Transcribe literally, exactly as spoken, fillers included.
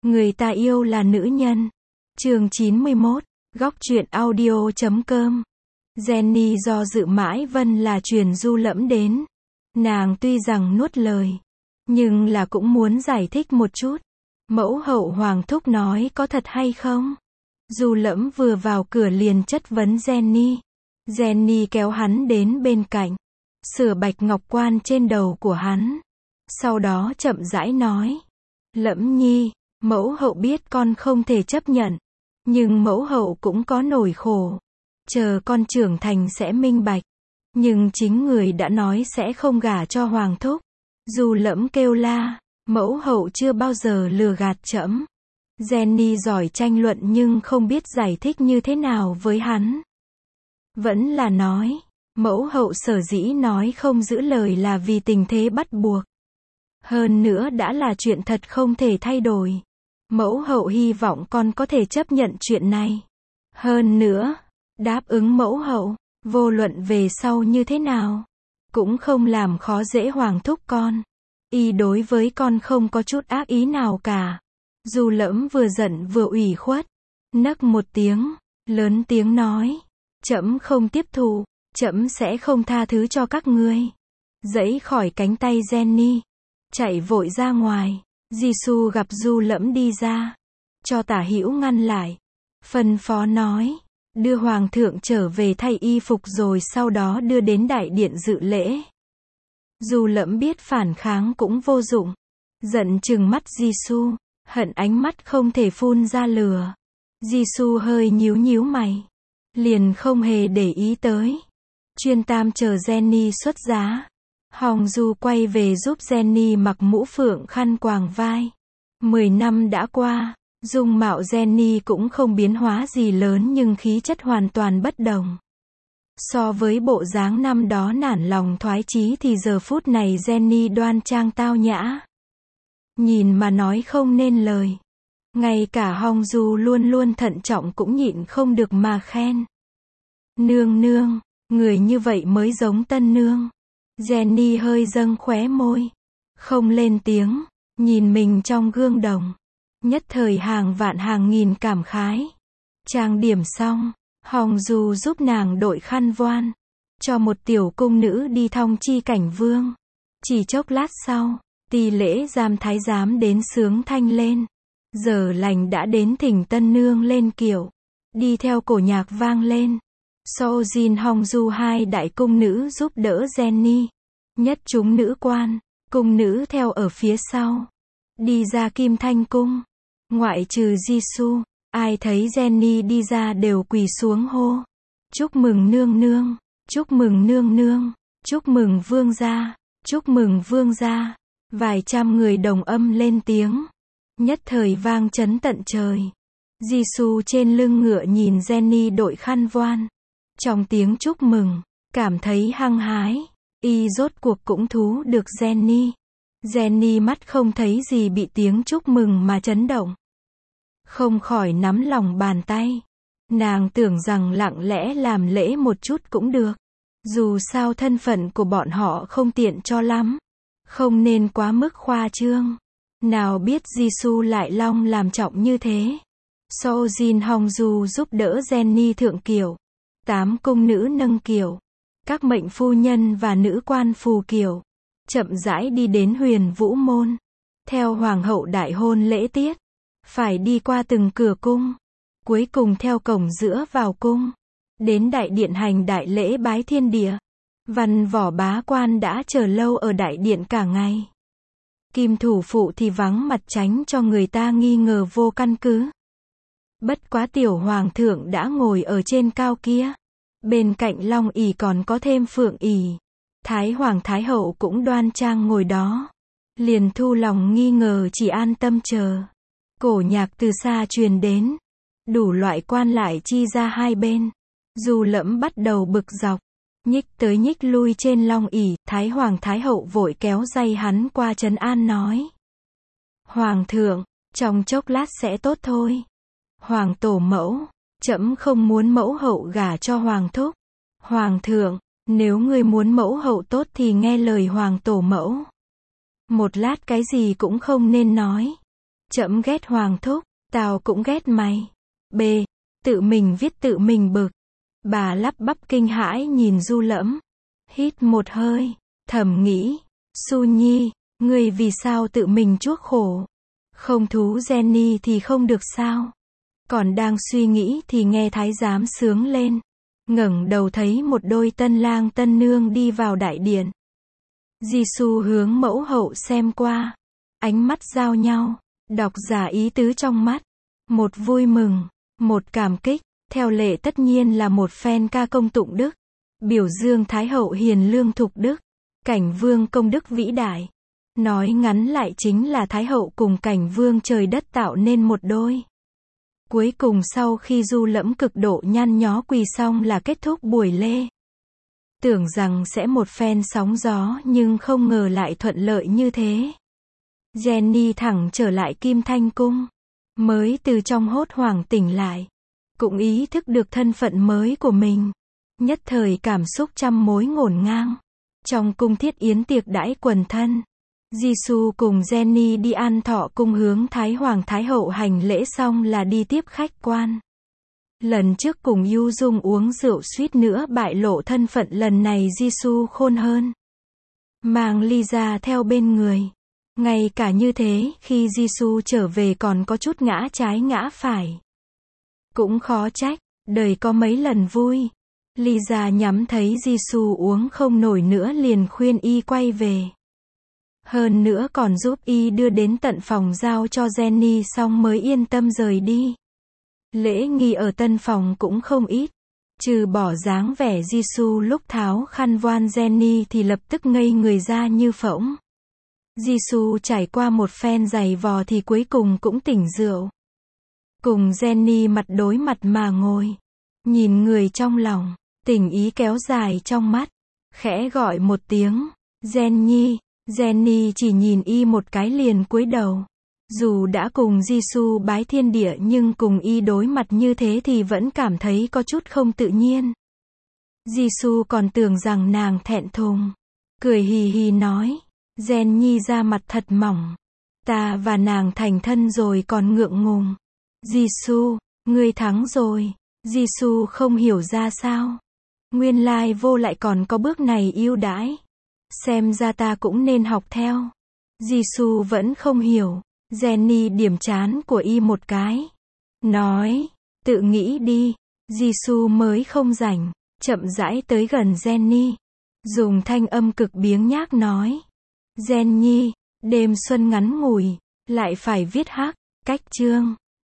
Người ta yêu là nữ nhân. Chương chín mươi mốt, góc truyện audio chấm com. Jenny do dự mãi Vân là truyền Du Lẫm đến. Nàng tuy rằng nuốt lời, nhưng là cũng muốn giải thích một chút. Mẫu hậu Hoàng thúc nói có thật hay không? Du Lẫm vừa vào cửa liền chất vấn Jenny. Jenny kéo hắn đến bên cạnh, sửa bạch ngọc quan trên đầu của hắn. Sau đó chậm rãi nói. Lẫm nhi, mẫu hậu biết con không thể chấp nhận. Nhưng mẫu hậu cũng có nỗi khổ. Chờ con trưởng thành sẽ minh bạch. Nhưng chính người đã nói sẽ không gả cho Hoàng thúc. Du Lẫm kêu la. Mẫu hậu chưa bao giờ lừa gạt trẫm. Jenny giỏi tranh luận nhưng không biết giải thích như thế nào với hắn. Vẫn là nói. Mẫu hậu sở dĩ nói không giữ lời là vì tình thế bắt buộc. Hơn nữa đã là chuyện thật không thể thay đổi. Mẫu hậu hy vọng con có thể chấp nhận chuyện này. Hơn nữa, đáp ứng mẫu hậu, vô luận về sau như thế nào, cũng không làm khó dễ Hoàng thúc con. Y đối với con không có chút ác ý nào cả. Du Lẫm vừa giận vừa ủy khuất, nấc một tiếng, lớn tiếng nói, trẫm không tiếp thụ, trẫm sẽ không tha thứ cho các ngươi. Giãy khỏi cánh tay Jenny, chạy vội ra ngoài. Jisoo gặp Du Lẫm đi ra, cho Tả Hữu ngăn lại, phân phó nói, đưa Hoàng thượng trở về thay y phục rồi sau đó đưa đến đại điện dự lễ. Du Lẫm biết phản kháng cũng vô dụng, giận trừng mắt Jisoo, hận ánh mắt không thể phun ra lửa. Jisoo hơi nhíu nhíu mày, liền không hề để ý tới. Chuyên tam chờ Jenny xuất giá. Hong Du quay về giúp Jenny mặc mũ phượng khăn quàng vai. Mười năm đã qua, dung mạo Jenny cũng không biến hóa gì lớn nhưng khí chất hoàn toàn bất đồng. So với bộ dáng năm đó nản lòng thoái chí thì giờ phút này Jenny đoan trang tao nhã. Nhìn mà nói không nên lời. Ngay cả Hong Du luôn luôn thận trọng cũng nhịn không được mà khen. Nương nương, người như vậy mới giống tân nương. Jenny hơi dâng khóe môi, không lên tiếng, nhìn mình trong gương đồng. Nhất thời hàng vạn hàng nghìn cảm khái. Trang điểm xong, Hong Du giúp nàng đội khăn voan, cho một tiểu cung nữ đi thong chi cảnh vương. Chỉ chốc lát sau, tỳ lễ giam thái giám đến sướng thanh lên. Giờ lành đã đến thỉnh tân nương lên kiệu, đi theo cổ nhạc vang lên. So Jin Hong Du hai đại cung nữ giúp đỡ Jenny. Nhất chúng nữ quan, cung nữ theo ở phía sau. Đi ra Kim Thanh cung. Ngoại trừ Jisoo, ai thấy Jenny đi ra đều quỳ xuống hô. Chúc mừng nương nương, chúc mừng nương nương, chúc mừng vương gia, chúc mừng vương gia. Vài trăm người đồng âm lên tiếng. Nhất thời vang chấn tận trời. Jisoo trên lưng ngựa nhìn Jenny đội khăn voan. Trong tiếng chúc mừng, cảm thấy hăng hái. Y rốt cuộc cũng thú được Jenny. Jenny mắt không thấy gì bị tiếng chúc mừng mà chấn động. Không khỏi nắm lòng bàn tay. Nàng tưởng rằng lặng lẽ làm lễ một chút cũng được. Dù sao thân phận của bọn họ không tiện cho lắm. Không nên quá mức khoa trương. Nào biết Jisoo lại long làm trọng như thế. So Jin Hong Du giúp đỡ Jenny thượng kiệu. Tám cung nữ nâng kiệu. Các mệnh phu nhân và nữ quan phù kiệu. Chậm rãi đi đến Huyền Vũ môn. Theo hoàng hậu đại hôn lễ tiết. Phải đi qua từng cửa cung. Cuối cùng theo cổng giữa vào cung. Đến đại điện hành đại lễ bái thiên địa. Văn võ bá quan đã chờ lâu ở đại điện cả ngày. Kim thủ phụ thì vắng mặt tránh cho người ta nghi ngờ vô căn cứ. Bất quá tiểu hoàng thượng đã ngồi ở trên cao kia. Bên cạnh long ỷ còn có thêm phượng ỷ. Thái hoàng thái hậu cũng đoan trang ngồi đó. Liền thu lòng nghi ngờ chỉ an tâm chờ. Cổ nhạc từ xa truyền đến. Đủ loại quan lại chi ra hai bên. Du Lẫm bắt đầu bực dọc. Nhích tới nhích lui trên long ỷ. Thái hoàng thái hậu vội kéo dây hắn qua trấn an nói. Hoàng thượng, trong chốc lát sẽ tốt thôi. Hoàng tổ mẫu, trẫm không muốn mẫu hậu gả cho hoàng thúc. Hoàng thượng, nếu ngươi muốn mẫu hậu tốt thì nghe lời hoàng tổ mẫu. Một lát cái gì cũng không nên nói. Trẫm ghét Hoàng thúc, tao cũng ghét mày. B. Tự mình viết tự mình bực. Bà lắp bắp kinh hãi nhìn Du Lẫm. Hít một hơi, thầm nghĩ, Su Nhi, ngươi vì sao tự mình chuốc khổ? Không thú Jenny thì không được sao? Còn đang suy nghĩ thì nghe thái giám sướng lên. Ngẩng đầu thấy một đôi tân lang tân nương đi vào đại điện. Giê-xu hướng mẫu hậu xem qua. Ánh mắt giao nhau, đọc giả ý tứ trong mắt. Một vui mừng, một cảm kích, theo lệ tất nhiên là một phen ca công tụng đức. Biểu dương Thái hậu hiền lương thục đức, Cảnh vương công đức vĩ đại. Nói ngắn lại chính là Thái hậu cùng Cảnh vương trời đất tạo nên một đôi. Cuối cùng sau khi Du Lẫm cực độ nhăn nhó quỳ xong là kết thúc buổi lễ. Tưởng rằng sẽ một phen sóng gió nhưng không ngờ lại thuận lợi như thế. Jenny thẳng trở lại Kim Thanh Cung. Mới từ trong hốt hoảng tỉnh lại. Cũng ý thức được thân phận mới của mình. Nhất thời cảm xúc trăm mối ngổn ngang. Trong cung thiết yến tiệc đãi quần thân. Giê-xu cùng Jenny đi ăn thọ cung hướng Thái Hoàng Thái hậu hành lễ xong là đi tiếp khách quan. Lần trước cùng Yu Dung uống rượu suýt nữa bại lộ thân phận, lần này Giê-xu khôn hơn. Mang ly ra theo bên người. Ngay cả như thế, khi Giê-xu trở về còn có chút ngã trái ngã phải. Cũng khó trách, đời có mấy lần vui. Ly ra nhắm thấy Giê-xu uống không nổi nữa liền khuyên y quay về. Hơn nữa còn giúp y đưa đến tận phòng giao cho Jenny xong mới yên tâm rời đi. Lễ nghi ở tân phòng cũng không ít. Trừ bỏ dáng vẻ Giê-xu lúc tháo khăn voan Jenny thì lập tức ngây người ra như phỗng. Giê-xu trải qua một phen giày vò thì cuối cùng cũng tỉnh rượu. Cùng Jenny mặt đối mặt mà ngồi. Nhìn người trong lòng, tình ý kéo dài trong mắt. Khẽ gọi một tiếng, Jenny. Jenny chỉ nhìn y một cái liền cúi đầu. Dù đã cùng Giê-xu bái thiên địa nhưng cùng y đối mặt như thế thì vẫn cảm thấy có chút không tự nhiên. Giê-xu còn tưởng rằng nàng thẹn thùng. Cười hì hì nói, Jenny ra mặt thật mỏng. Ta và nàng thành thân rồi còn ngượng ngùng. Giê-xu, ngươi thắng rồi. Giê-xu không hiểu ra sao. Nguyên lai vô lại còn có bước này ưu đãi. Xem ra ta cũng nên học theo. Giê-xu vẫn không hiểu. Jenny điểm trán của y một cái. Nói, tự nghĩ đi. Giê-xu mới không rảnh. Chậm rãi tới gần Jenny. Dùng thanh âm cực biếng nhác nói. Jenny, đêm xuân ngắn ngủi. Lại phải viết hắc, cách chương.